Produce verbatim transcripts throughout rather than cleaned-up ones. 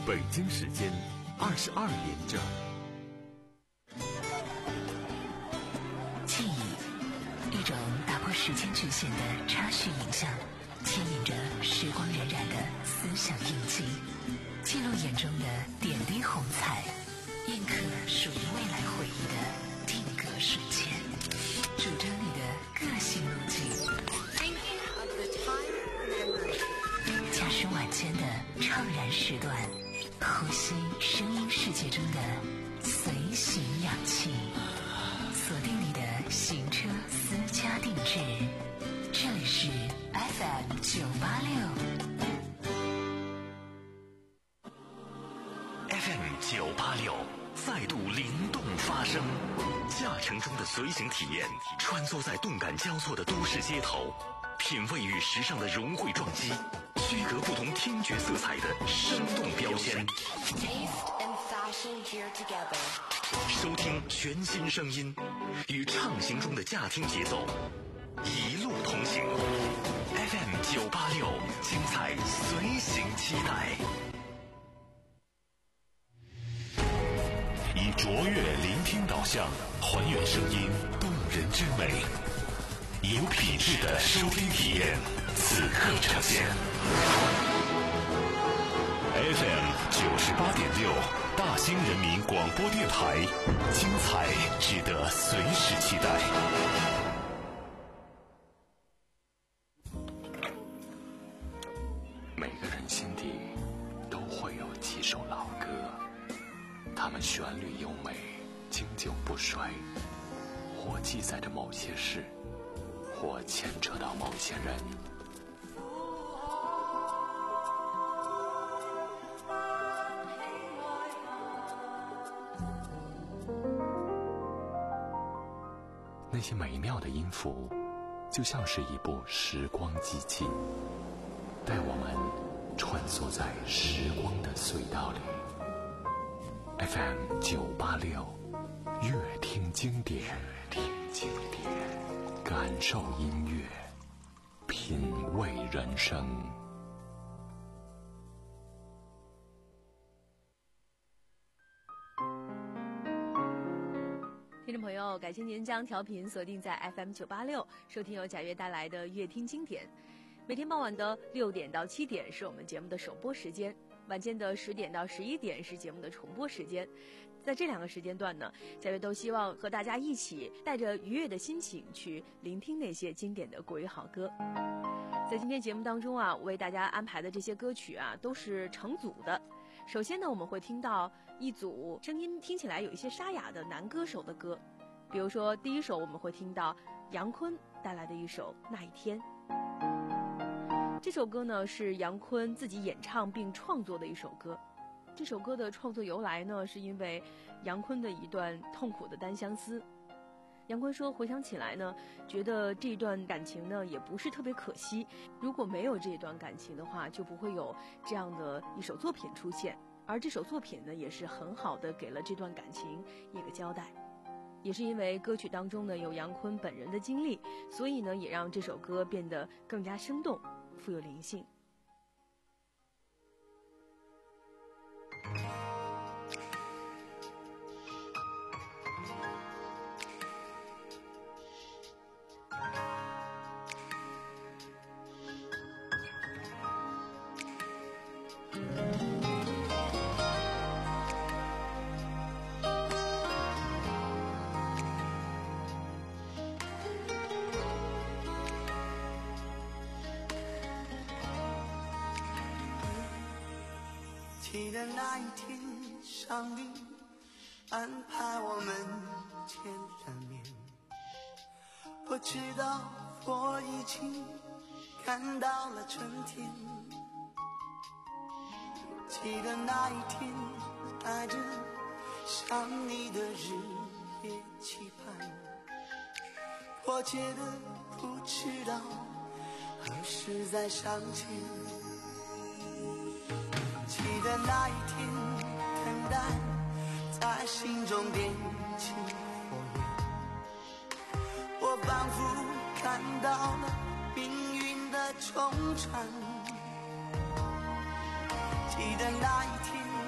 北京时间二十二点整。 记忆，一种打破时间局限的插叙影像，牵引着时光荏苒的思想印记，记录眼中的点滴红彩，印刻属于未来回忆的定格瞬间，主张你的个性路径。驾驶晚间的怅然时段，呼吸声音世界中的随行氧气，锁定你的行车私家定制。这里是 F M 九八六 F M 九八六再度灵动发声，驾乘中的随行体验，穿梭在动感交错的都市街头，品味与时尚的融汇撞击，区隔不同听觉色彩的生动标签。收听全新声音，与畅行中的驾听节奏，一路同行。F M 九八六，精彩随行期待。以卓越聆听导向，还原声音动人之美，有品质的收听体验，此刻呈现。F M 九十八点六，大兴人民广播电台，精彩值得随时期待。每个人心底都会有几首老歌，它们旋律优美，经久不衰，或记载着某些事，或牵扯到某些人。那些美妙的音符，就像是一部时光机器，带我们穿梭在时光的隧道里。F M 九八六，乐听经典，听经典，感受音乐，品味人生。 听众朋友，感谢您将调频锁定在 F M 九八六，收听由贾悦带来的乐听经典。每天傍晚的六点到七点是我们节目的首播时间，晚间的十点到十一点是节目的重播时间。在这两个时间段呢，贾悦都希望和大家一起带着愉悦的心情去聆听那些经典的国语好歌。在今天节目当中啊，我为大家安排的这些歌曲啊，都是成组的。首先呢，我们会听到一组声音听起来有一些沙哑的男歌手的歌，比如说第一首我们会听到杨坤带来的一首《那一天》。这首歌呢是杨坤自己演唱并创作的一首歌。这首歌的创作由来呢，是因为杨坤的一段痛苦的单相思。杨坤说，回想起来呢，觉得这段感情呢也不是特别可惜，如果没有这段感情的话，就不会有这样的一首作品出现，而这首作品呢也是很好的给了这段感情一个交代。也是因为歌曲当中呢有杨坤本人的经历，所以呢也让这首歌变得更加生动，富有灵性。 记得那一天上帝安排我们见了面，我知道我已经看到了春天。记得那一天带着想你的日夜期盼，迫切的不知道何时再相见。记得那一天，等待在心中点起火焰，我仿佛看到了命运的纠缠。记得那一天，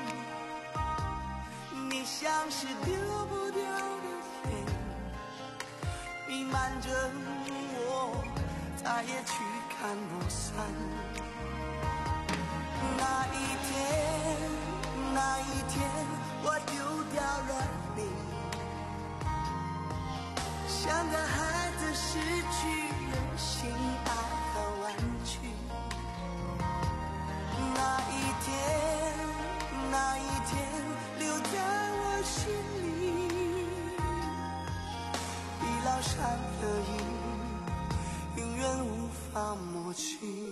像是丢不掉的天，弥漫着我，再也驱赶不散。那一天，那一天，我丢掉了你，像个孩子失去了心爱和玩具。那一天，那一天，留在我心里，已烙上了印，永远无法抹去。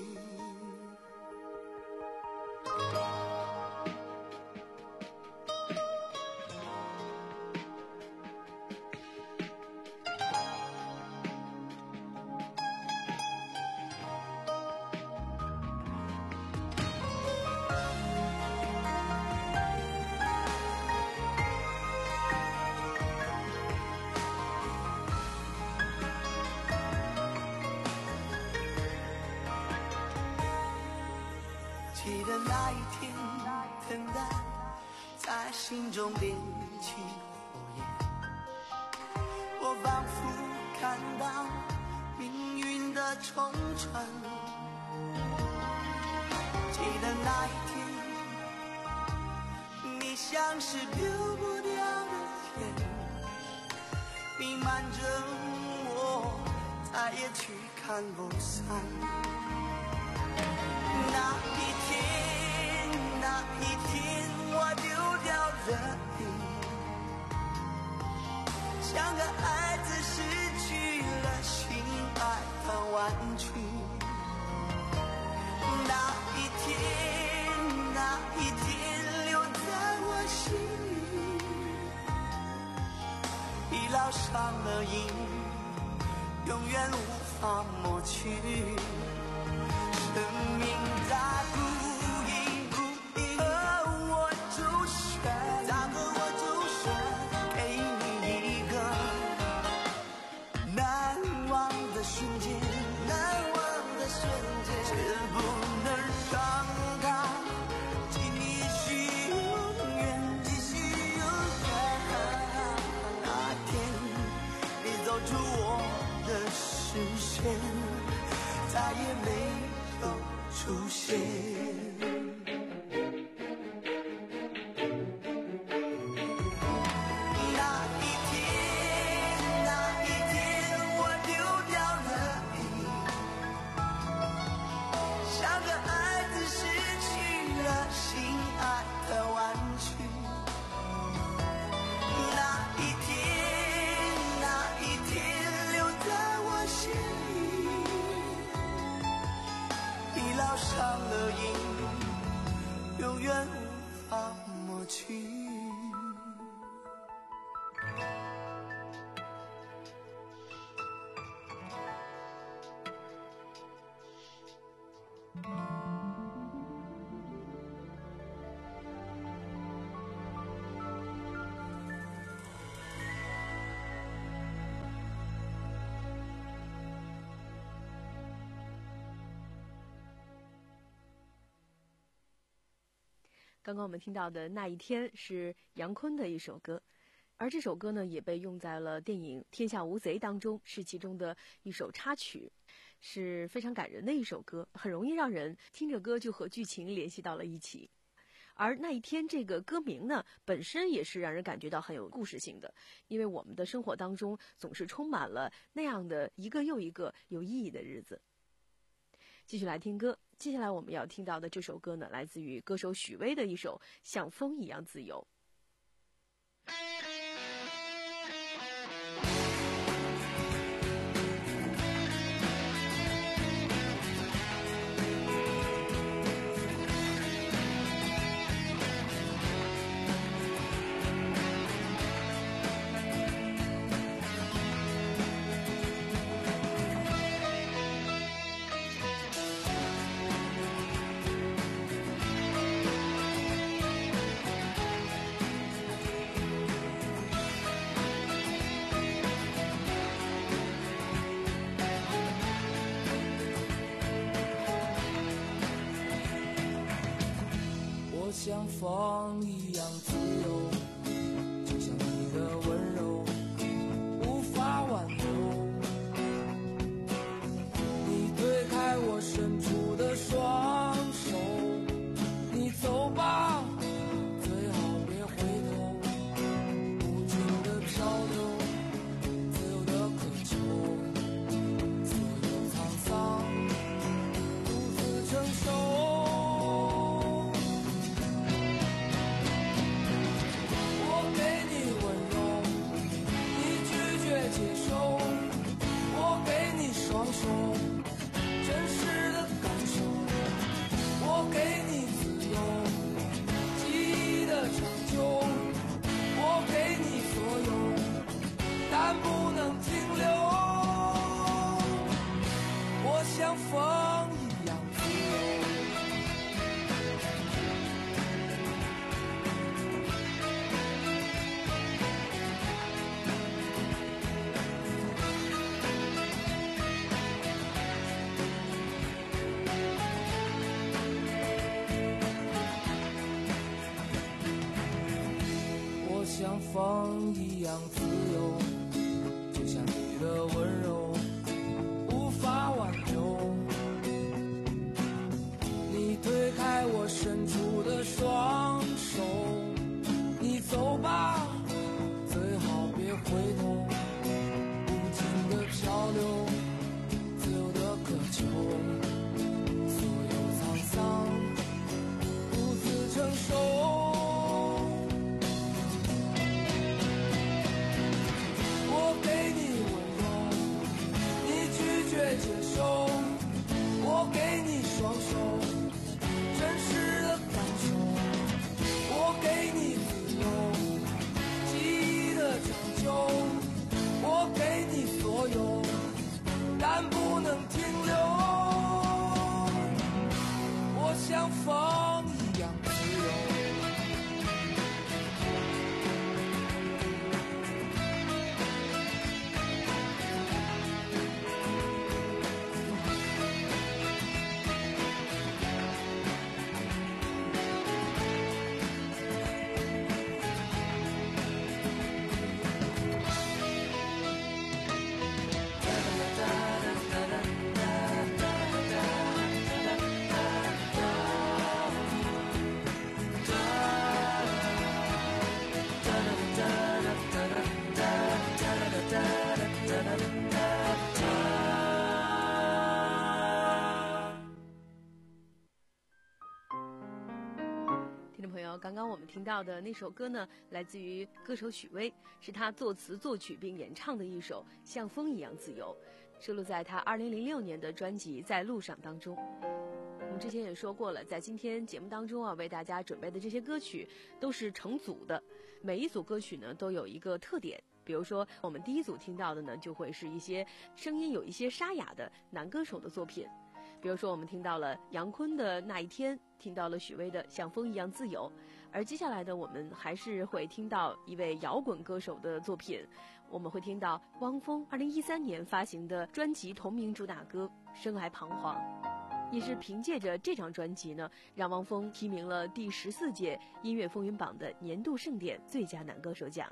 记得那一天，等待在心中点起火焰，我仿佛看到命运的冲穿。记得那一天，你像是丢不掉的天，弥漫着我，再也驱赶不散。那一天，那一天，我丢掉了你，像个孩子失去了心爱的玩具。那一天，那一天，留在我心里，已烙上了印，永远无法抹去。生命在不应不应，而我就选，然后我就选给你一个难忘的瞬间，难忘的瞬间，却不能让它继续永远，继续永远。那天你走出我的视线，再也没出现。那一天，那一天，我丢掉了你，像个孩子失去了心爱的玩具。那一天，那一天，留在我心里，已烙上了印，永远无法抹去。 刚刚我们听到的那一天是杨坤的一首歌，而这首歌呢也被用在了电影《天下无贼》当中，是其中的一首插曲，是非常感人的一首歌，很容易让人听着歌就和剧情联系到了一起。而那一天这个歌名呢，本身也是让人感觉到很有故事性的，因为我们的生活当中总是充满了那样的一个又一个有意义的日子。继续来听歌，接下来我们要听到的这首歌呢，来自于歌手许巍的一首《像风一样自由》。 像风一样自由， 的温柔无法挽留，你推开我伸出的双手，你走吧，最好别回头，无尽的漂流，自由的渴求，所有沧桑独自承受。双手，真实的感受，我给你自由，记忆的长久，我给你所有，但不能停留。我像风一样自由。像风一样自由，就像你的温柔无法挽留，你推开我伸出的双手，你走吧，最好别回头，无尽的漂流，自由的渴求，所有沧桑独自承受。接受，我给你双手，真实的感受，我给你自由，记忆的长久，我给你所有，但不能停留。我像风一样自由。 刚刚我们听到的那首歌呢，来自于歌手许巍，是他作词作曲并演唱的一首《像风一样自由》，收录在他二零零六年的专辑《在路上》当中。我们之前也说过了，在今天节目当中啊，为大家准备的这些歌曲都是成组的，每一组歌曲呢都有一个特点。比如说我们第一组听到的呢，就会是一些声音有一些沙哑的男歌手的作品，比如说我们听到了杨坤的《那一天》，听到了许巍的《像风一样自由》，而接下来的我们还是会听到一位摇滚歌手的作品，我们会听到汪峰二零一三年发行的专辑同名主打歌《生来彷徨》，也是凭借着这张专辑呢，让汪峰提名了第十四届音乐风云榜的年度盛典最佳男歌手奖。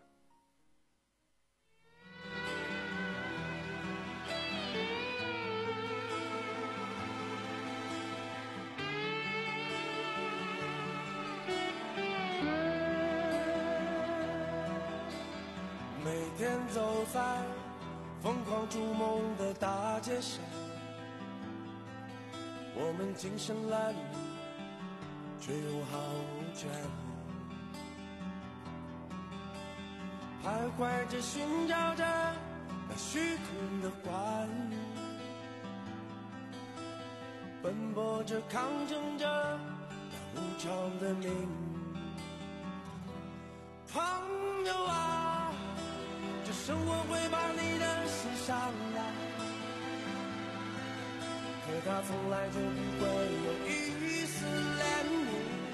每天走在疯狂逐梦的大街上，我们精神褴褛，却又毫无倦意，徘徊着寻找着那虚空的欢愉，奔波着抗争着那无常的命运。朋友啊，这生活会把你的心伤来，可它从来就不会有一丝怜悯。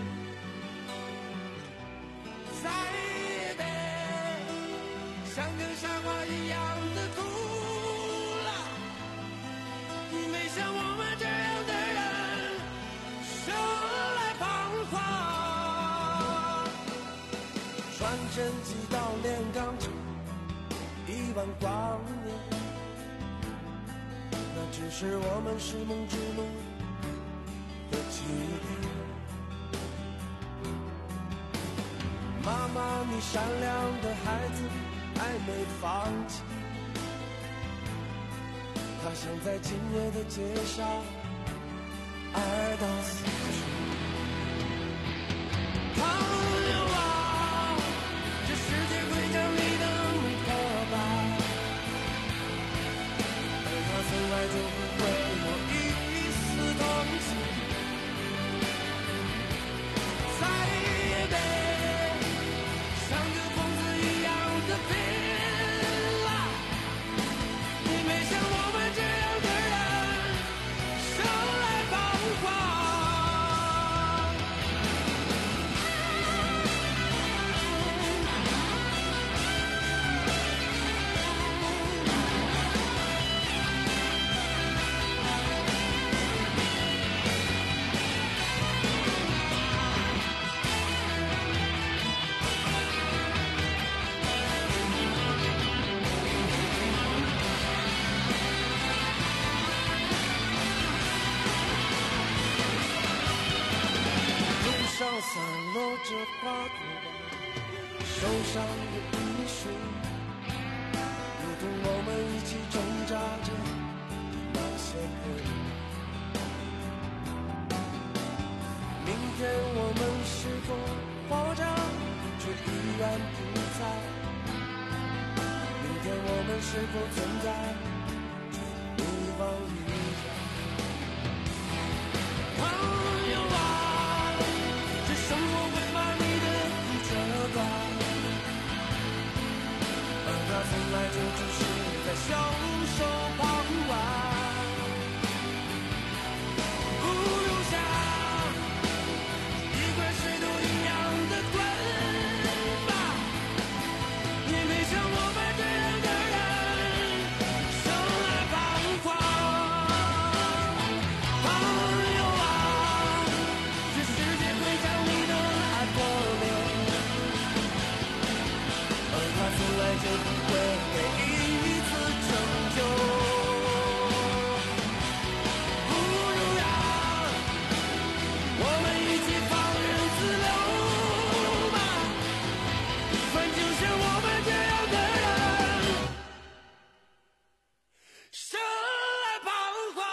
再也得像个傻瓜一样的哭了，没像我们这样的人生来彷徨。 反正几道炼钢厂一万光年，那只是我们是梦之路的起点。妈妈，你善良的孩子还没放弃，他想在今夜的街上爱到死去。朋友啊，这世界会将你的梦破败，而他从来就不会有一丝同情。再也别像个疯子一样的拼了，你没像我们这样的人生来彷徨。路上散落着花朵，受伤的雨水，如同我们一起挣扎着那些人。明天我们是否活着，却依然不在？明天我们是否存在，却一望无际？朋友啊，这生活会把你的苦责怪，而他从来就只是在袖手旁观。不留下一块水都一样的滚吧，你没像我们这样的人生来彷徨。朋友啊，这世界会将你的爱破灭，而他从来就不会给一次拯救。不如让我们一起放任自流吧，反正像我们这样的人生来彷徨。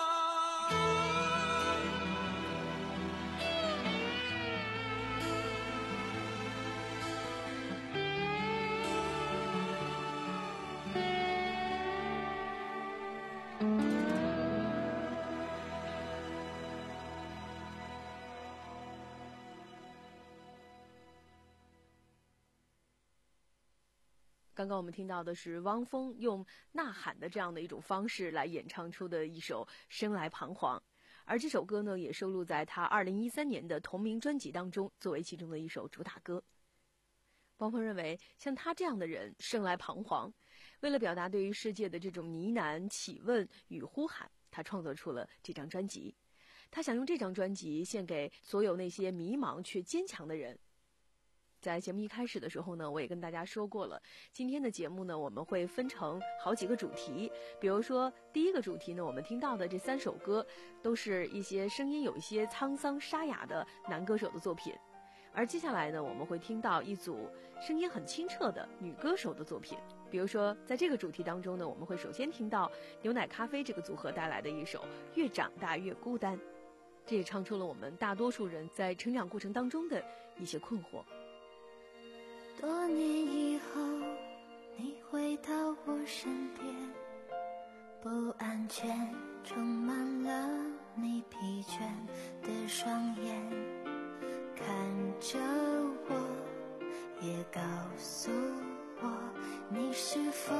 刚刚我们听到的是汪峰用呐喊的这样的一种方式来演唱出的一首《生来彷徨》，而这首歌呢也收录在他二零一三年的同名专辑当中，作为其中的一首主打歌。汪峰认为，像他这样的人生来彷徨，为了表达对于世界的这种呢喃、启问与呼喊，他创作出了这张专辑。他想用这张专辑献给所有那些迷茫却坚强的人。在节目一开始的时候呢，我也跟大家说过了，今天的节目呢，我们会分成好几个主题。比如说，第一个主题呢，我们听到的这三首歌，都是一些声音有一些沧桑沙哑的男歌手的作品。而接下来呢，我们会听到一组声音很清澈的女歌手的作品。比如说，在这个主题当中呢，我们会首先听到牛奶咖啡这个组合带来的一首《越长大越孤单》，这也唱出了我们大多数人在成长过程当中的一些困惑。 多年以后，你回到我身边，不安全充满了你疲倦的双眼，看着我，也告诉我，你是否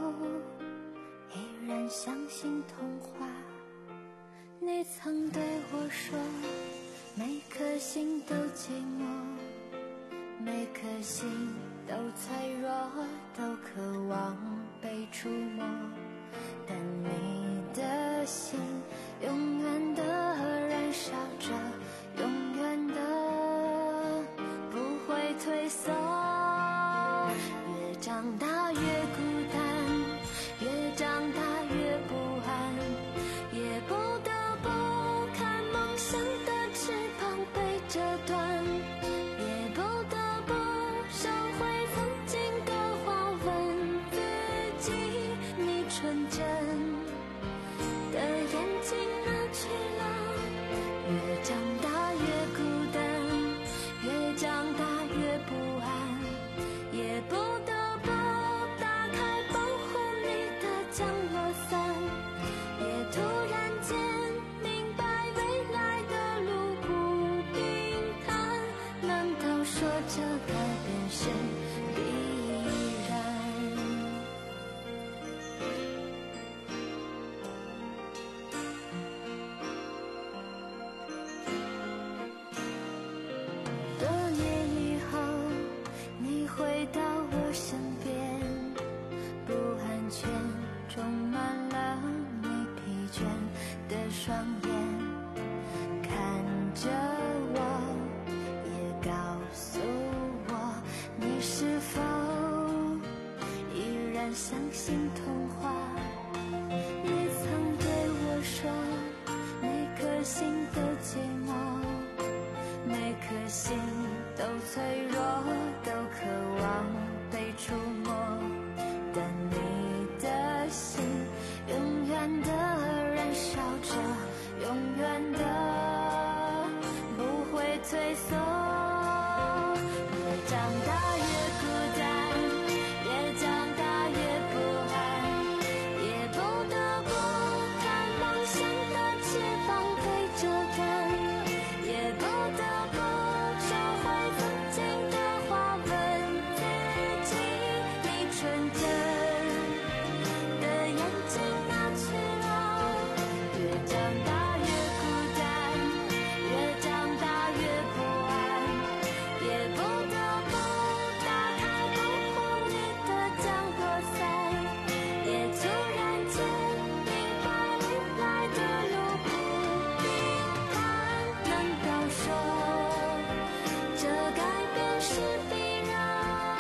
依然相信童话？你曾对我说，每颗心都寂寞，每颗心都脆弱，都渴望被触摸，但你的心永远的燃烧着，永远的不会退缩。 说这改变是必然。多年以后，你回到我身边，不安全充满了你疲倦的双眼，看着我，也告诉我，你是否依然相信童话？你曾对我说，每颗心都寂寞，每颗心都脆弱，都渴望被触摸，但你的心永远的燃烧着，永远的不会退缩。越长大越孤单，越长大越不安，也不得不看梦想的翅膀被折断，也不得不收回曾经的话，问自己，你纯真的眼睛哪去了？越长大越孤单，越长大越不安，也不得不打开保护你的降落伞，也突然间明白未来的路不平坦。难道说这改变是必然？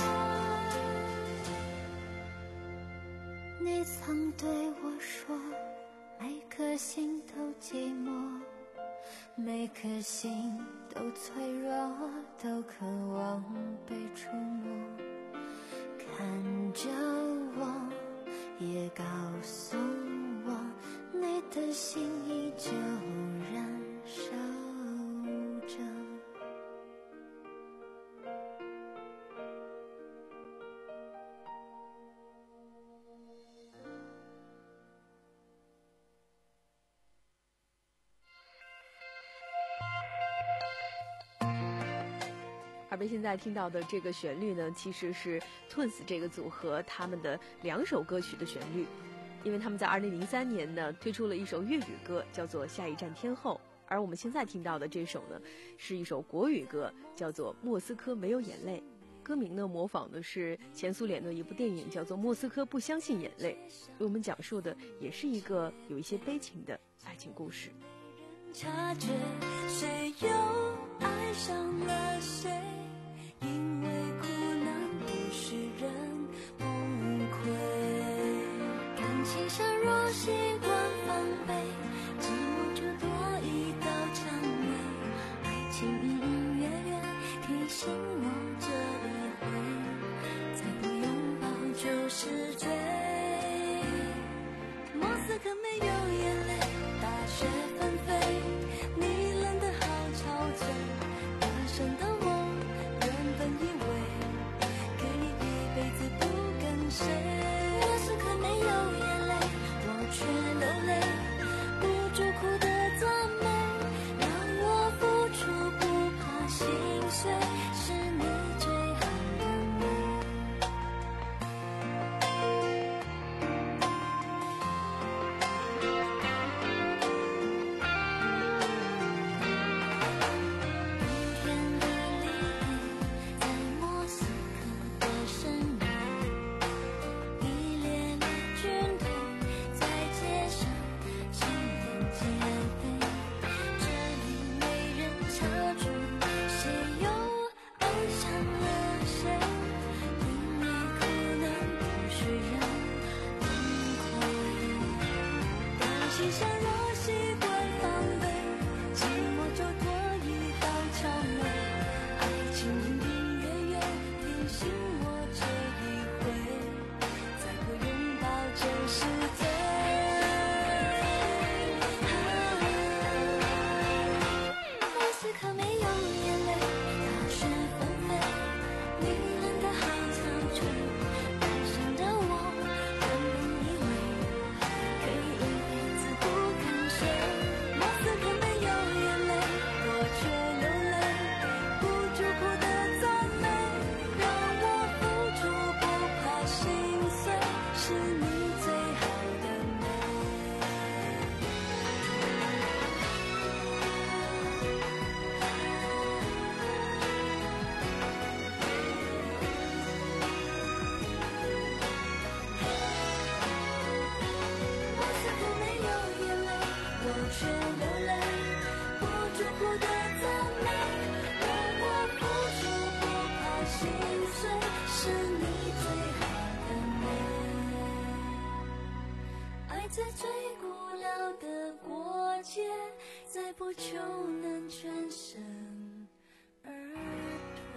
你曾对我说，每颗心都寂寞，每颗心都脆弱，都渴望被触摸，看着我，也告诉我，你的心依旧燃烧着。 耳边现在听到的这个旋律呢，其实是 Twins 这个组合他们的两首歌曲的旋律，因为他们在二零零三年呢推出了一首粤语歌，叫做《下一站天后》，而我们现在听到的这首呢是一首国语歌，叫做《莫斯科没有眼泪》。歌名呢模仿的是前苏联的一部电影，叫做《莫斯科不相信眼泪》，为我们讲述的也是一个有一些悲情的爱情故事。 察觉谁又爱上了谁，因为苦难不使人崩溃，感情上若习惯防备，寂寞就多一道蔷薇，爱情隐隐约约提醒我这一回，再不拥抱就是罪。莫斯科没有眼泪，大雪纷飞，你冷得好憔悴，大声的我原本以为给你一辈子不跟谁。莫斯科没有眼泪，我却流泪，不住哭的赞美，让我付出不怕心碎，是你最好的美。 步就能全身而退。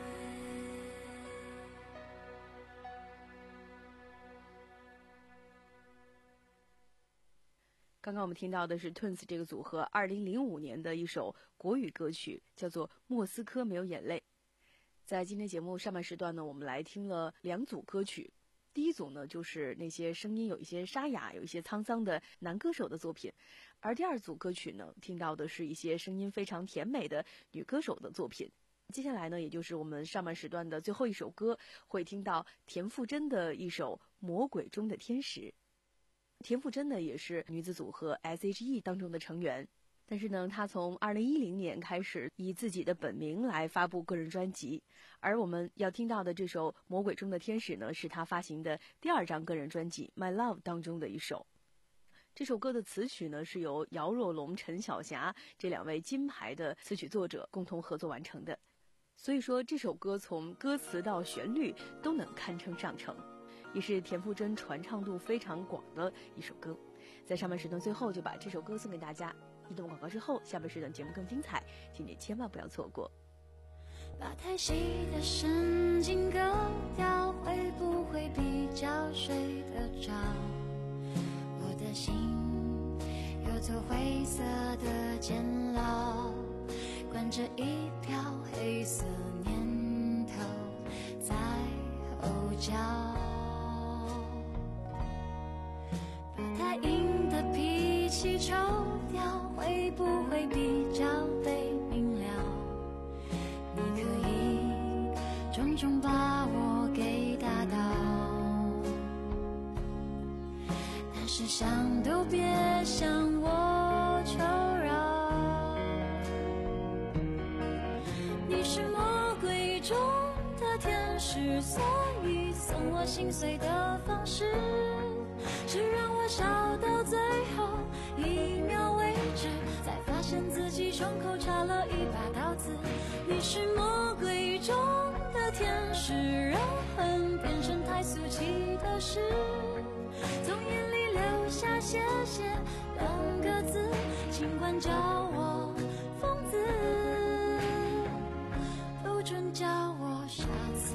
刚刚我们听到的是 Twins 这个组合二零零五年的一首国语歌曲，叫做《莫斯科没有眼泪》。在今天节目上半时段呢，我们来听了两组歌曲。第一组呢，就是那些声音有一些沙哑、有一些沧桑的男歌手的作品，而第二组歌曲呢，听到的是一些声音非常甜美的女歌手的作品。接下来呢，也就是我们上半时段的最后一首歌，会听到田馥甄的一首《魔鬼中的天使》。田馥甄呢，也是女子组合 S H E 当中的成员，但是呢，她从二零一零年开始以自己的本名来发布个人专辑，而我们要听到的这首《魔鬼中的天使》呢，是她发行的第二张个人专辑《My Love》当中的一首。这首歌的词曲呢，是由姚若龙、陈晓霞这两位金牌的词曲作者共同合作完成的，所以说这首歌从歌词到旋律都能堪称上乘，也是田馥甄传唱度非常广的一首歌。在上半时段最后就把这首歌送给大家。一段广告之后，下半时段节目更精彩，请你千万不要错过。 把太细的神经割掉，会不会比较睡得着？我的心有座灰色的监牢，关着一瓢黑色念头在后脚。把太硬的脾气抽掉，会不会比较被明了？你可以重重把我给打倒，但是想都别向我求饶。你是魔鬼中的天使，所以送我心碎的方式是让我笑到最后一秒为止，才发现自己胸口插了一把刀子。你是魔鬼中的天使，让恨变成太俗气的事，从眼里流下谢谢两个字，尽管叫我疯子，不准叫我傻子。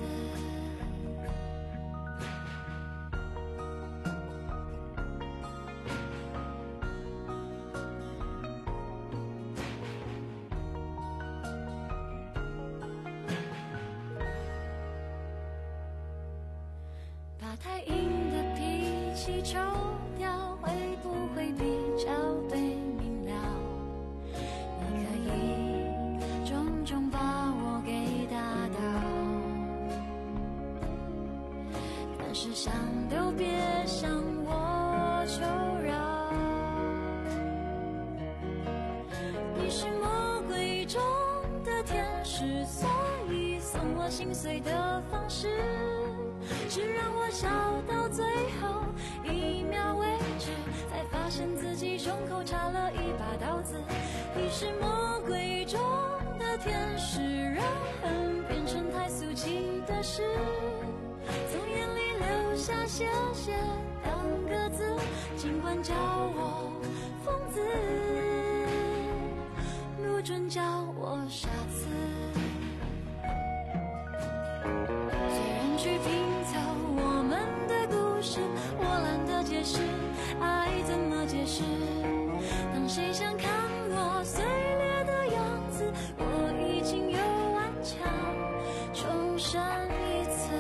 太硬的脾气抽掉，会不会比较被明了？你可以重重把我给打倒，但是想都别向我求饶。你是魔鬼中的天使，所以送我心碎的方式是让我笑到最后一秒为止，才发现自己胸口插了一把刀子。你是魔鬼中的天使，让恨变成太俗气的事，从眼里流下谢谢两个字，尽管叫我疯子，不准叫我傻子。去拼凑我们的故事，我懒得解释爱怎么解释。当谁想看我碎裂的样子，我已经有顽强重生一次。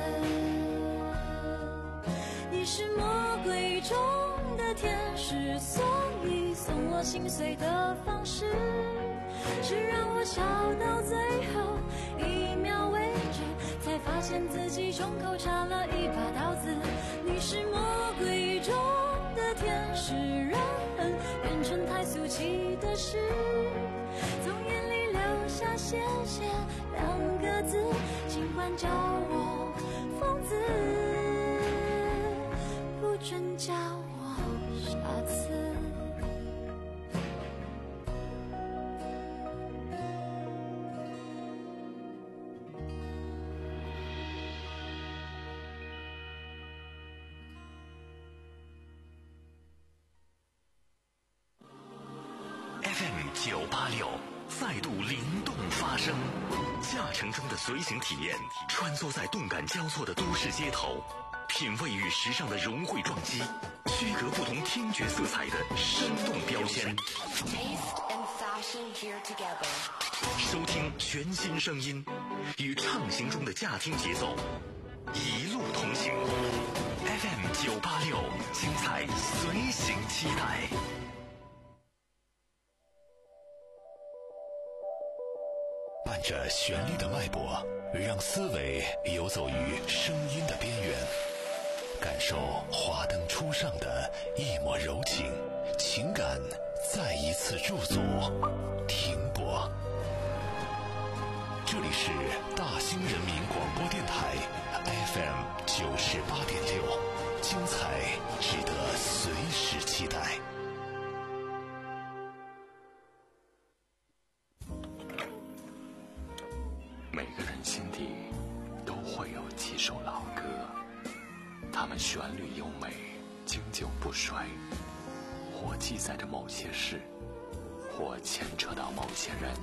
你是魔鬼中的天使，所以送我心碎的方式是让我笑到最后一秒为止，才发现自己胸口插了一把刀子。你是魔鬼中的天使，让恨变成太俗气的事，从眼里流下谢谢两个字，尽管叫我疯子，不准叫我傻子。 F M 九八六再度灵动发声，驾乘中的随行体验，穿梭在动感交错的都市街头，品味与时尚的融汇撞击，区隔不同听觉色彩的生动标签。收听全新声音，与畅行中的驾听节奏，一路同行。F M 九八六，精彩随行期待。伴着旋律的脉搏，让思维游走于声音的边缘，感受华灯初上的一抹柔情，情感再一次驻足停泊。这里是大兴人民广播电台 F M 九十八点六，精彩值得随时期待。每个人心底都会有几首老歌，它们旋律优美，经久不衰，或记载着某些事，或牵扯到某些人。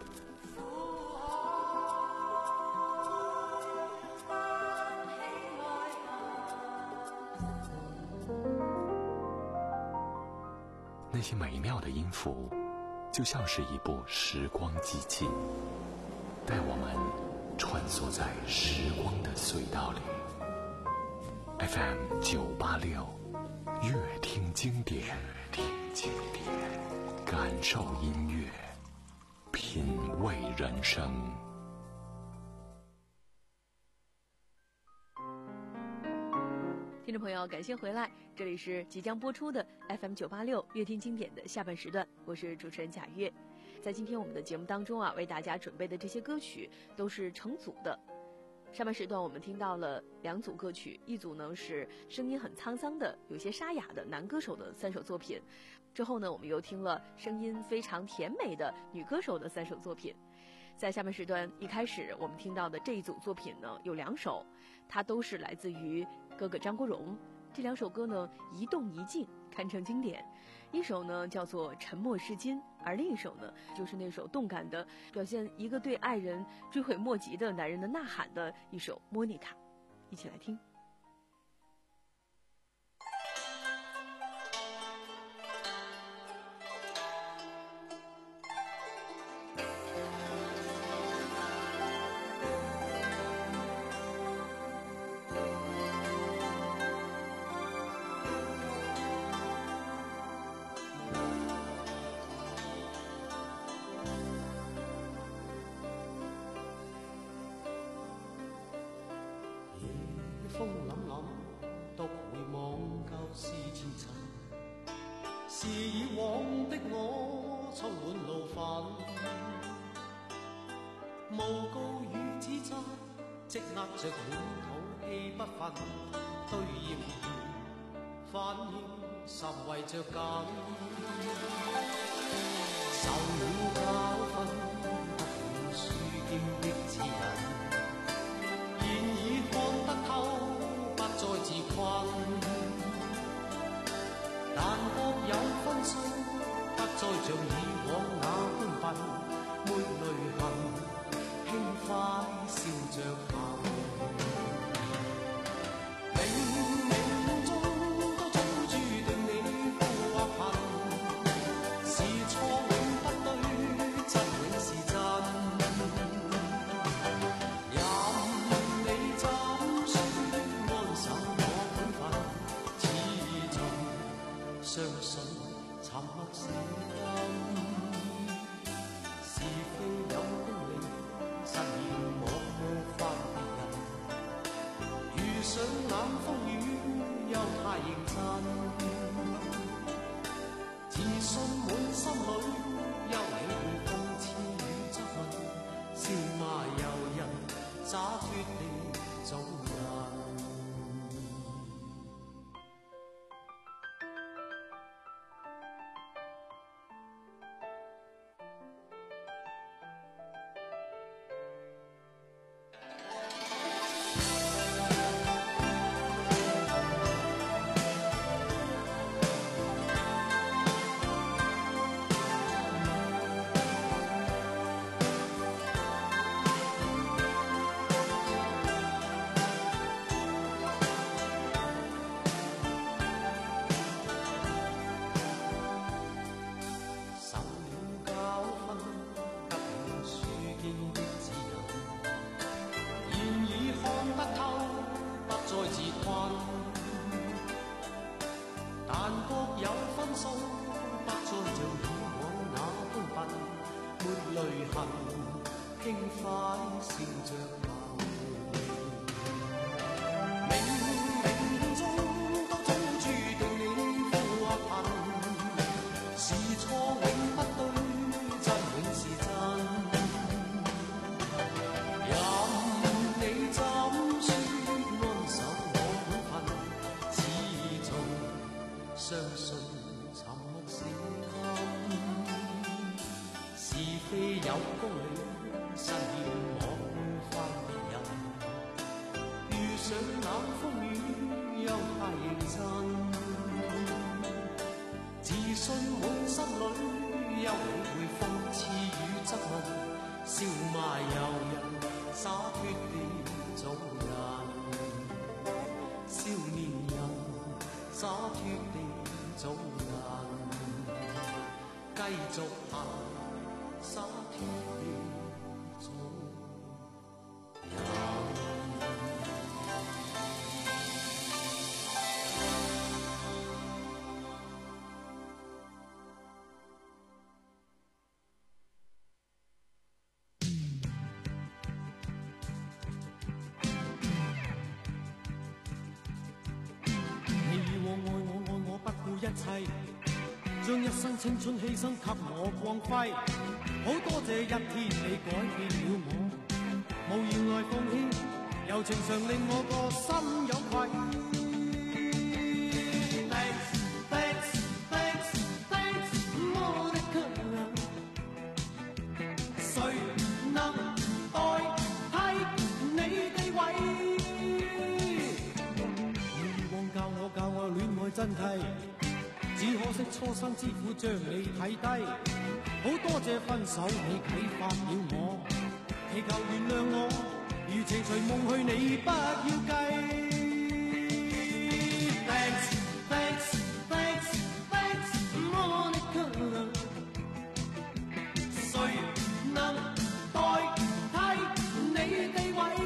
那些美妙的音符，就像是一部时光机器，带我们穿梭在时光的隧道里。F M 九八六，乐听经典，乐听经典，感受音乐，品味人生。 听众朋友，感谢回来，这里是即将播出的 F M 九八六乐听经典的下半时段，我是主持人贾月。在今天我们的节目当中啊，为大家准备的这些歌曲都是成组的。上半时段我们听到了两组歌曲，一组呢是声音很沧桑的、有些沙哑的男歌手的三首作品，之后呢我们又听了声音非常甜美的女歌手的三首作品。在下半时段一开始我们听到的这一组作品呢有两首，它都是来自于哥哥张国荣。这两首歌呢一动一静，堪称经典。一首呢叫做《沉默是金》，而另一首呢就是那首动感的表现一个对爱人追悔莫及的男人的呐喊的一首《莫妮卡》，一起来听。 風凜凜，獨回望舊事前塵，是以往的我充滿怒憤，誣告與指責，積壓着滿肚氣不憤，對謠言反應甚為着緊，受了教訓，得了書經的指引。現已看得透，不再自困，但各有分數，不再像以往那般笨，抹淚痕，輕快笑着行。冥冥中都早注定你富或貧，是錯永不對，真永是真。相信沉默是金，是非有功利，失了我無法別人。遇上冷風雨，又太認真，自信滿心裏，休理會諷刺與質問，笑罵由人，灑脱地做人。 想冷風雨又太認真，自信滿心裏，休理會諷刺與質問，笑罵由人，灑脱地做人，少年人灑脱地做人，繼續行，灑脱地做人。將一生青春犧牲給我光輝，好多謝一天你改變了我，無言來奉獻，柔情常令我個心有愧。Thanks, thanks, thanks, thanks, Monica。誰能代替你地位？你以往教我教我戀愛真諦。只可惜初生之苦將你睇低，好多謝分手你啟發了我，祈求原諒我，如情隨夢去你不要計。Thanks, thanks, thanks, thanks, Monica。誰能代替你地位？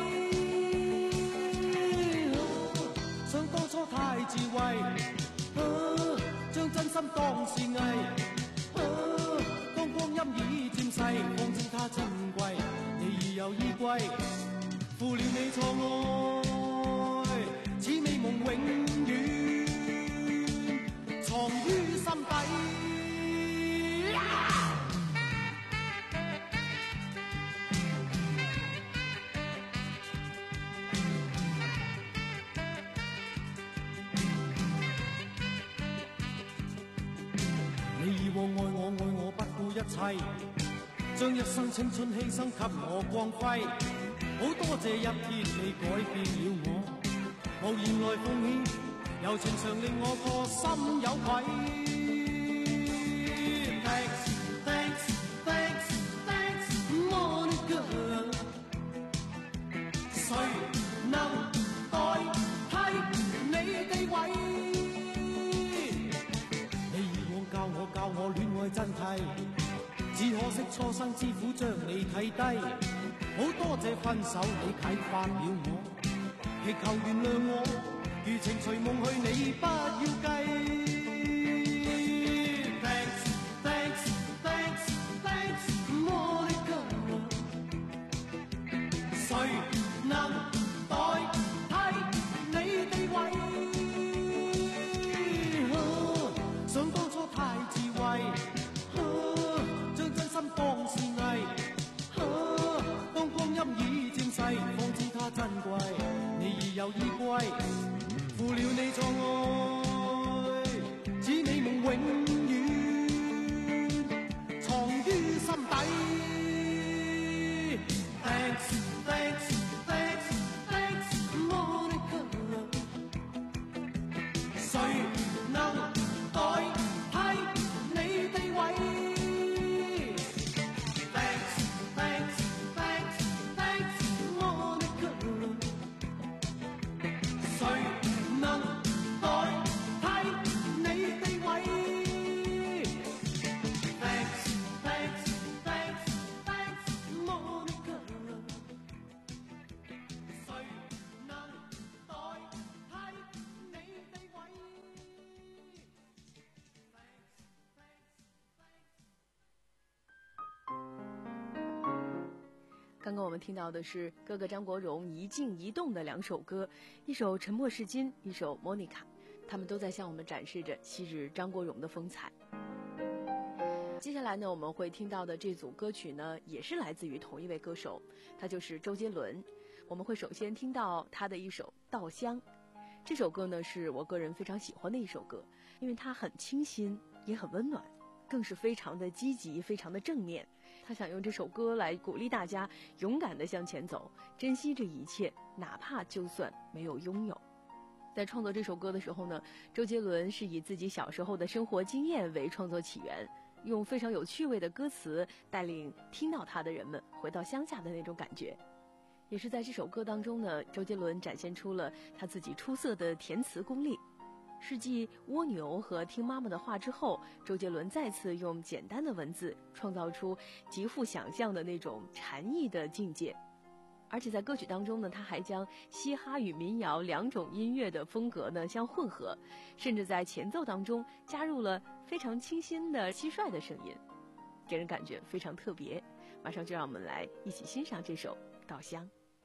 想當初太智慧。將真心當是藝，啊，當光陰已漸逝，方知它珍貴。你已有依歸，負了你錯愛，此美夢永遠藏於心底。愛我愛我不顧一切，將一生青春犧牲給我光輝，好多謝一天你改變了我，無言來奉獻，柔情常令我個心有愧。Thanks, thanks, thanks, thanks, Monica。誰能代替你地位？教我教我戀愛真諦，只可惜初生之苦將你睇低，好多謝分手你啟發了我，祈求原諒我，如情隨夢去你不要計。Thanks, thanks, thanks, thanks, Monica。誰能代替你地位？想當初太智慧，將真心當是藝，當光陰已漸逝，方知它珍貴。你已有依歸，負了你錯愛，此美夢永遠藏於心底。Thanks, thanks, thanks, thanks, Monica。誰能代替你地位？ Thanks, thanks, thanks, thanks, Monica。誰能代替你地位？ Thanks, thanks, thanks, thanks, Monica。誰能代替你地位？ 刚刚我们听到的是哥哥张国荣一静一动的两首歌，一首《沉默是金》，一首《莫妮卡》，他们都在向我们展示着昔日张国荣的风采。接下来呢，我们会听到的这组歌曲呢，也是来自于同一位歌手，他就是周杰伦。我们会首先听到他的一首《稻香》，这首歌呢是我个人非常喜欢的一首歌，因为它很清新，也很温暖，更是非常的积极，非常的正面。它他想用这首歌来鼓励大家勇敢地向前走，珍惜这一切，哪怕就算没有拥有。在创作这首歌的时候呢，周杰伦是以自己小时候的生活经验为创作起源，用非常有趣味的歌词带领听到他的人们回到乡下的那种感觉。也是在这首歌当中呢，周杰伦展现出了他自己出色的填词功力。是继蜗牛和听妈妈的话之后，周杰伦再次用简单的文字创造出极富想象的那种禅意的境界。而且在歌曲当中呢，他还将嘻哈与民谣两种音乐的风格呢相混合，甚至在前奏当中加入了非常清新的蟋蟀的声音，给人感觉非常特别。马上就让我们来一起欣赏这首《稻香》。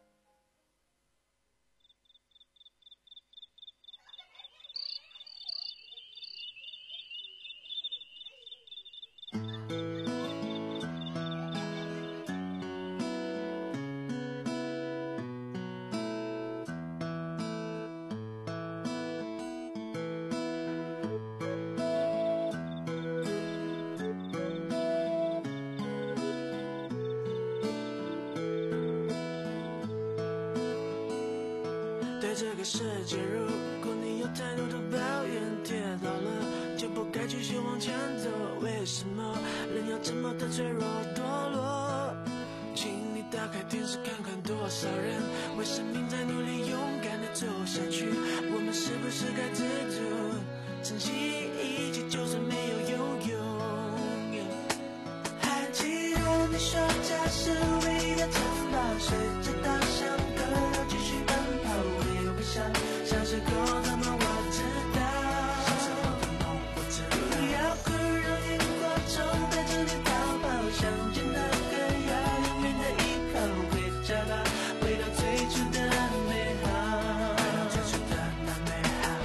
这个世界，如果你有太多的抱怨，跌倒了就不该继续往前走。为什么人要这么的脆弱堕落？请你打开电视看看，多少人为生命在努力，勇敢的走下去。我们是不是该知足，珍惜一切，就算没有拥有？还记得你说家是唯一的城堡，随着稻香歌谣继续奔跑。像是狗的梦，我知道。不要哭，让萤火虫带着你逃跑，乡间的歌谣，永远的依靠，回家吧，回到最初的美好，回到最初的那美好。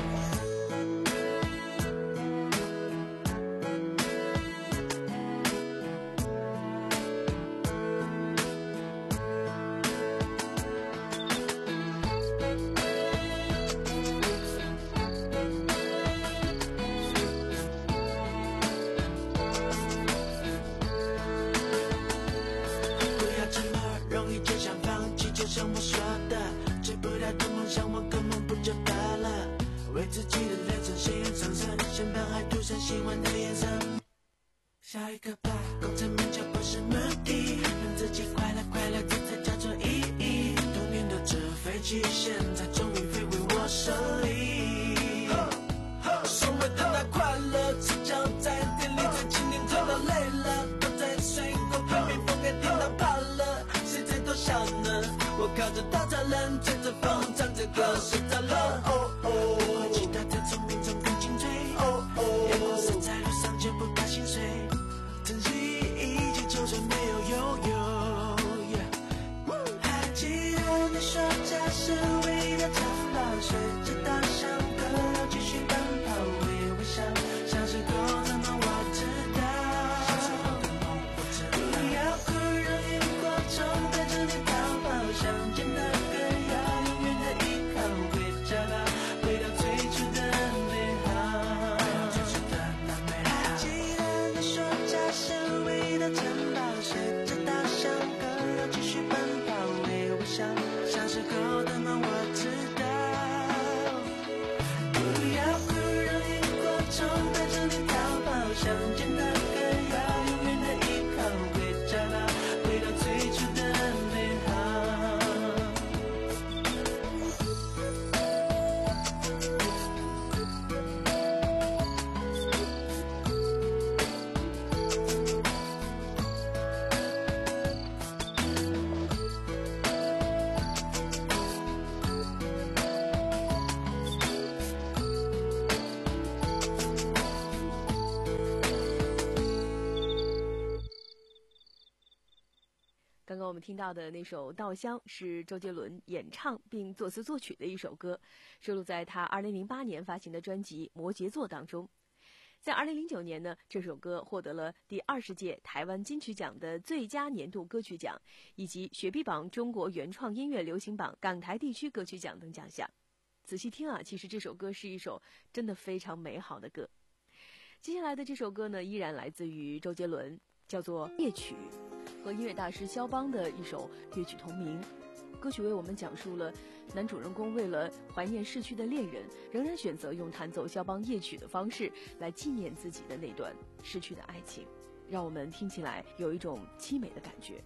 像我说的，追不到的梦想，我根本不就得了？为自己的人生鲜艳上色，身旁还涂上喜欢的颜色。下一个吧，功成名就不是目的，让自己快乐快乐，这才叫做意义。童年的纸飞机，现在终于飞回我手里。所谓的那快乐，只叫在店里在今天跳到累了，都在水果旁边风给听到怕了，谁在偷笑呢？我靠着稻草人，吹着风，唱着歌，睡着了。哦哦，其他的聪明总更精粹。哦哦，阳光洒在路上就不怕心碎，珍惜一切，就算没有拥有。还记得你说家是唯一的城堡，随着稻香歌谣继续奔跑，我也微笑，像是狗的梦，我知道。不要哭，让萤火虫带着你逃跑。乡间的歌谣，永远的依靠，回家吧，回到最初的美好，回到最初的那美好。还记得你说家是唯一的城堡，随着稻香歌谣继续奔跑，我也微笑，像是狗的梦，我知道。不要哭，让萤火虫带着你逃跑，乡间的歌谣，永远的依靠，回家吧，回到最初的美好。 刚刚我们听到的那首《稻香》是周杰伦演唱并作词作曲的一首歌，收录在他二零零八年发行的专辑《摩羯座》当中。在二零零九年呢，这首歌获得了第二十届台湾金曲奖的最佳年度歌曲奖，以及雪碧榜中国原创音乐流行榜港台地区歌曲奖等奖项。仔细听啊，其实这首歌是一首真的非常美好的歌。接下来的这首歌呢，依然来自于周杰伦，叫做《夜曲》。 和音乐大师肖邦的一首乐曲同名。歌曲为我们讲述了男主人公为了怀念逝去的恋人，仍然选择用弹奏肖邦夜曲的方式来纪念自己的那段逝去的爱情，让我们听起来有一种凄美的感觉。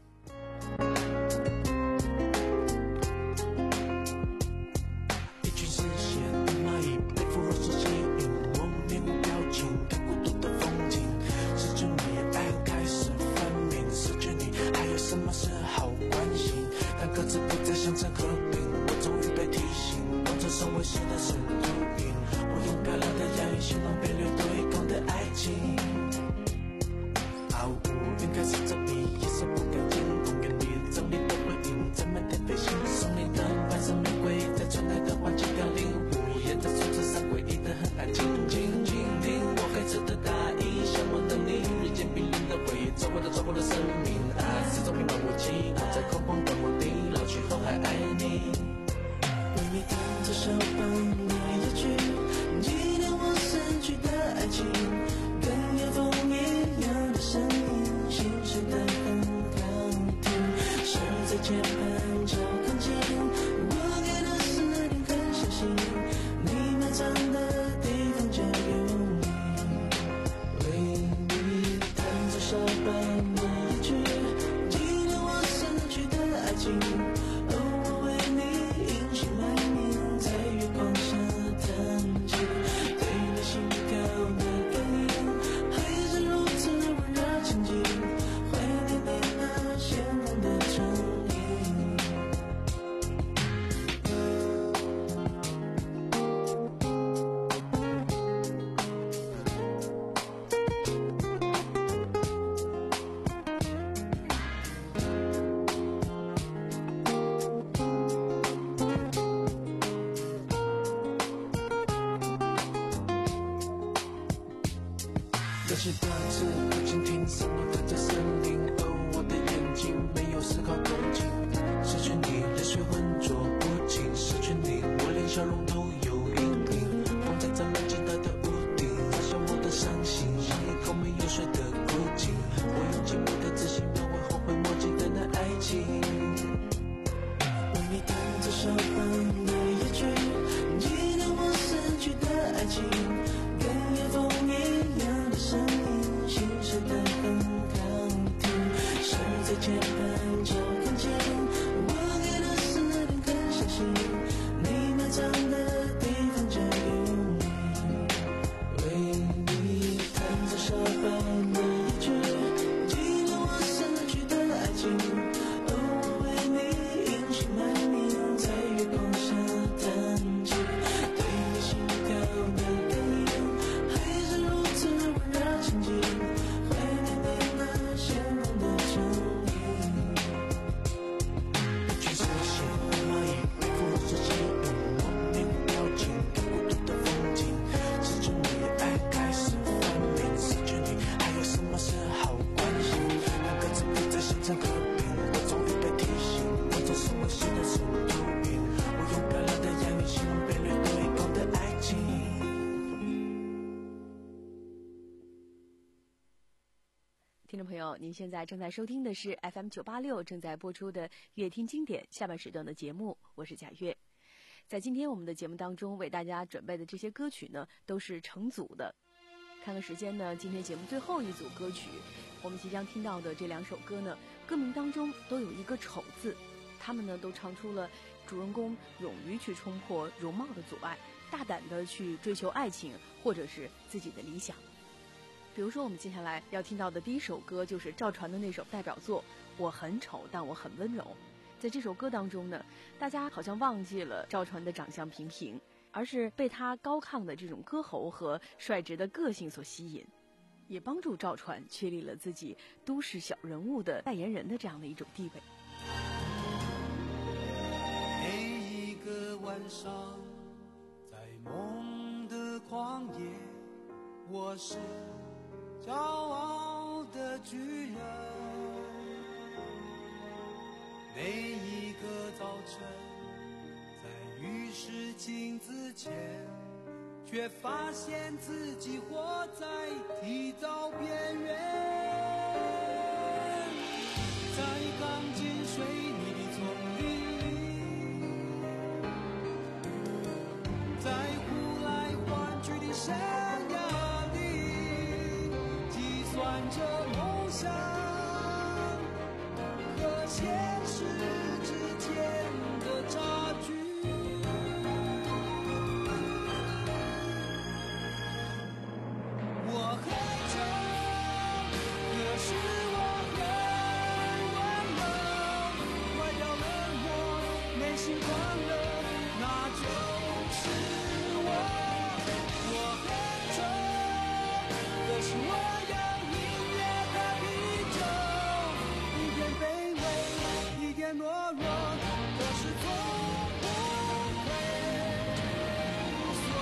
一群视线蚂蚁被腐肉所吸引，我面无表情看孤独的风景，失去你爱开始分明，失去你还有什么是好关心？当各自不再想成和平，我终于被提醒，当作生为时的是秃鹰，我用漂亮的洋语形容被掠对空的爱情。毫无云开始这笔夜色不干净，公园里整理的回应，在满天飞行，送你的白色玫瑰，在窗台的环境凋零，午夜在树枝上诡异的很安静，静静听我开始的大意，向往的你，日渐冰冷的回忆，走过的走过的生命，爱是种平凡无奇，我在空旷的墓地，老去后还爱你。为你弹着肖邦的夜曲，纪念我逝去的爱情，跟夜风一样的声音，心碎的很好听，是在键盘这很近，我给的是你很小心，你埋葬的地方就有你。为你弹着肖邦的夜曲，纪念我逝去的爱情，哦，我为你隐姓埋名，在月光下弹琴，对你心跳的感应，还是如此温热亲近，怀念你那鲜红的唇印。那些大字不倾听，散落在这森林，而我的眼睛没有丝毫动静。失去你，泪水浑浊不尽；失去你，我连笑容都有阴影。风在这冷静的的屋顶，发现我的伤心，像一口没有水的枯井。我用尽我的自信，描绘后悔莫及的那爱情。为你弹着肖邦的夜曲，纪念我逝去的爱情，跟夜风一样的声音，心碎的很好听，是在键盘就很近，我给的是你很小心，你埋葬的地方就有你。为你弹着肖邦的夜曲，纪念我逝去的爱情，哦，我为你隐姓埋名，在月光下弹琴，对你心跳的感应，还是如此温热亲近，怀念你那鲜红的唇印。一群视线蚂蚁被腐肉所吸引，我面无表情看孤独的风景，失去你爱开始分明，失去你还有什么是好关心？当各自不再形成和平，我终于被提醒，当作是我心的是秃鹰，我用漂亮的洋语形容被掠对空的爱情。 听众朋友，您现在正在收听的是 F M 九八六正在播出的乐听经典下半时段的节目，我是贾月。在今天我们的节目当中，为大家准备的这些歌曲呢，都是成组的。看看时间呢，今天节目最后一组歌曲，我们即将听到的这两首歌呢，歌名当中都有一个丑字，他们呢都唱出了主人公勇于去冲破容貌的阻碍，大胆的去追求爱情或者是自己的理想。比如说我们接下来要听到的第一首歌就是赵传的那首代表作《我很丑但我很温柔》。在这首歌当中呢，大家好像忘记了赵传的长相平平，而是被他高亢的这种歌喉和率直的个性所吸引，也帮助赵传确立了自己都市小人物的代言人的这样的一种地位。 每一个晚上，在梦的旷野，我是骄傲的巨人。每一个早晨，在浴室镜子前，却发现自己活在提早边缘。 在钢筋水泥的丛林里，在呼来唤去的生涯里，计算着梦想和现实之间的差距。我很丑，可是我很温柔，外表冷漠，内心狂热，那就是我。我很丑，可是我有音乐和啤酒，一点卑微，一点懦弱，可是从不退缩。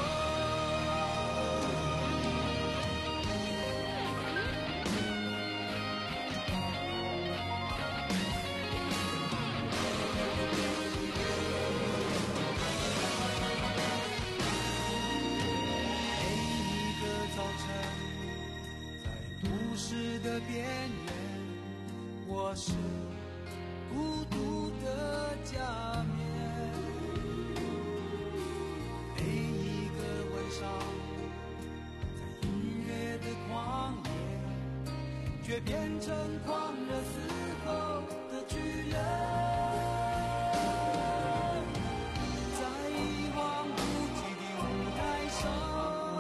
都市的边缘，我是孤独的假面。每一个晚上，在音乐的旷野，却变成狂热嘶吼的巨人。在一望无际的舞台上，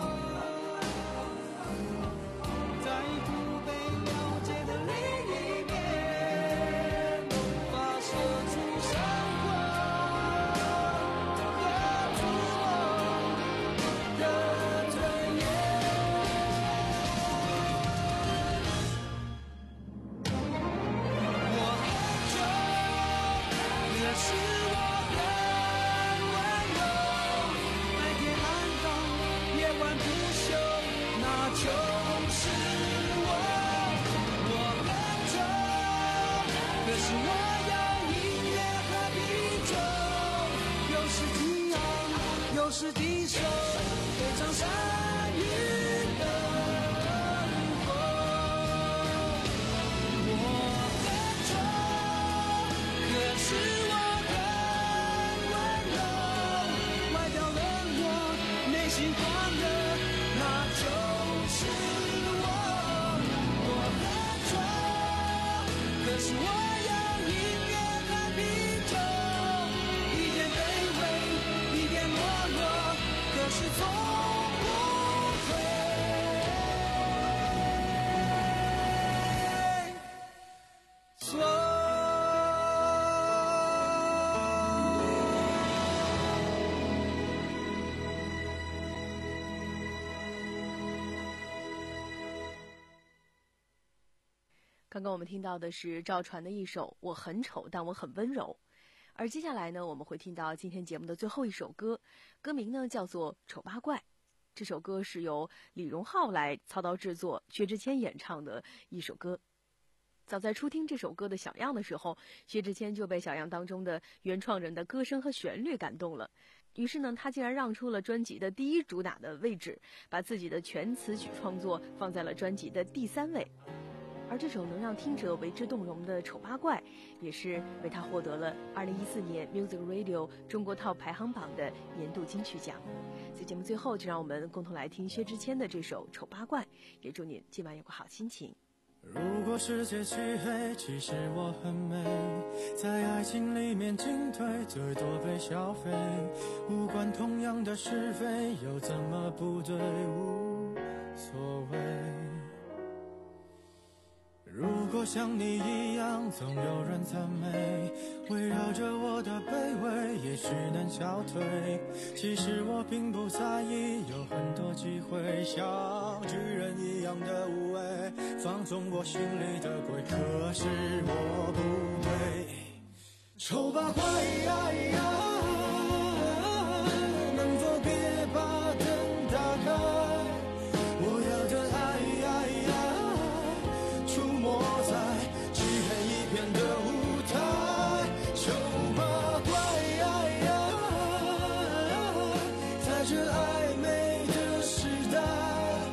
是敌手，非常善于等候。我很丑，可是我很温柔，外表冷漠，内心狂热，那就是我。我很丑，可是我有音乐和啤酒，一点卑微，一点懦弱，可是从不退缩。 刚刚我们听到的是赵传的一首《我很丑，但我很温柔》。而接下来呢，我们会听到今天节目的最后一首歌，歌名呢叫做《丑八怪》。这首歌是由李荣浩来操刀制作，薛之谦演唱的一首歌。早在初听这首歌的小样的时候，薛之谦就被小样当中的原创人的歌声和旋律感动了。于是呢，他竟然让出了专辑的第一主打的位置，把自己的全词曲创作放在了专辑的第三位。而这首能让听者为之动容的《丑八怪》，也是为他获得了二零一四年 Music Radio 中国 Top 排行榜的年度金曲奖。在节目最后，就让我们共同来听薛之谦的这首《丑八怪》，也祝您今晚有个好心情。 如果世界漆黑，其实我很美，在爱情里面进退，最多被消费，无关同样的是非，又怎么不对，无所谓。如果像你一样总有人赞美，围绕着我的卑微也许能消退，其实我并不在意，有很多机会像巨人一样的无畏，放纵我心里的鬼，可是我不对。丑八怪能否别把灯打开，我要的爱出没在漆黑一片的舞台，丑八怪在这暧昧的时代，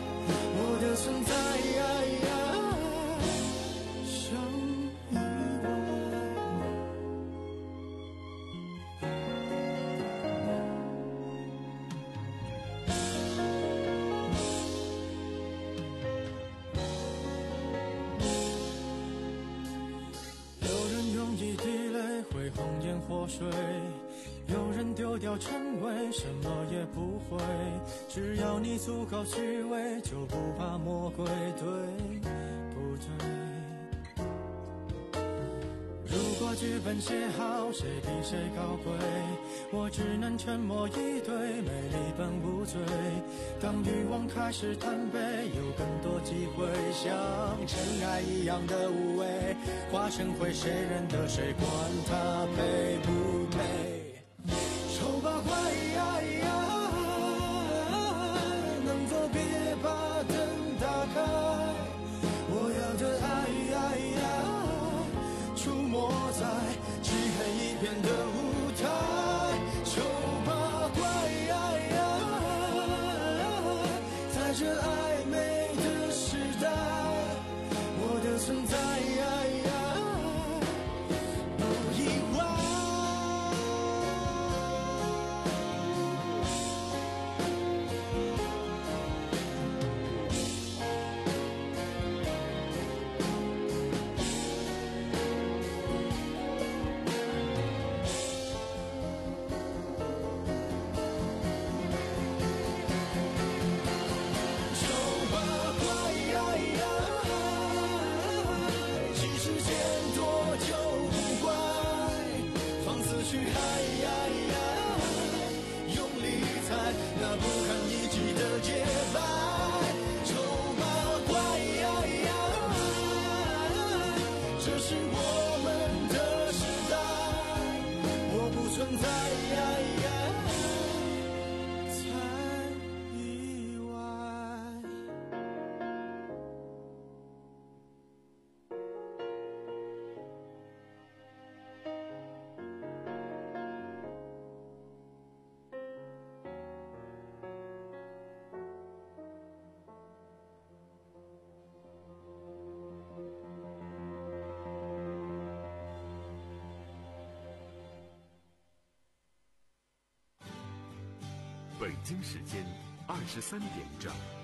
我的存在像意外。 水。有人丢掉称谓，什么也不会，只要你足够虚伪，就不怕魔鬼，对不对？如果剧本写好，谁比谁高贵？我只能沉默以对，美丽本无罪。当欲望开始贪杯，有更多机会，像尘埃一样的无畏，化成灰，谁认得谁？管他配不配？丑八怪呀呀，能否别把灯打开？我要的爱呀呀，出没在漆黑一片的舞台。丑八怪呀呀，在这暧昧的时代，我的存在呀呀不意外。 北京时间二十三点整。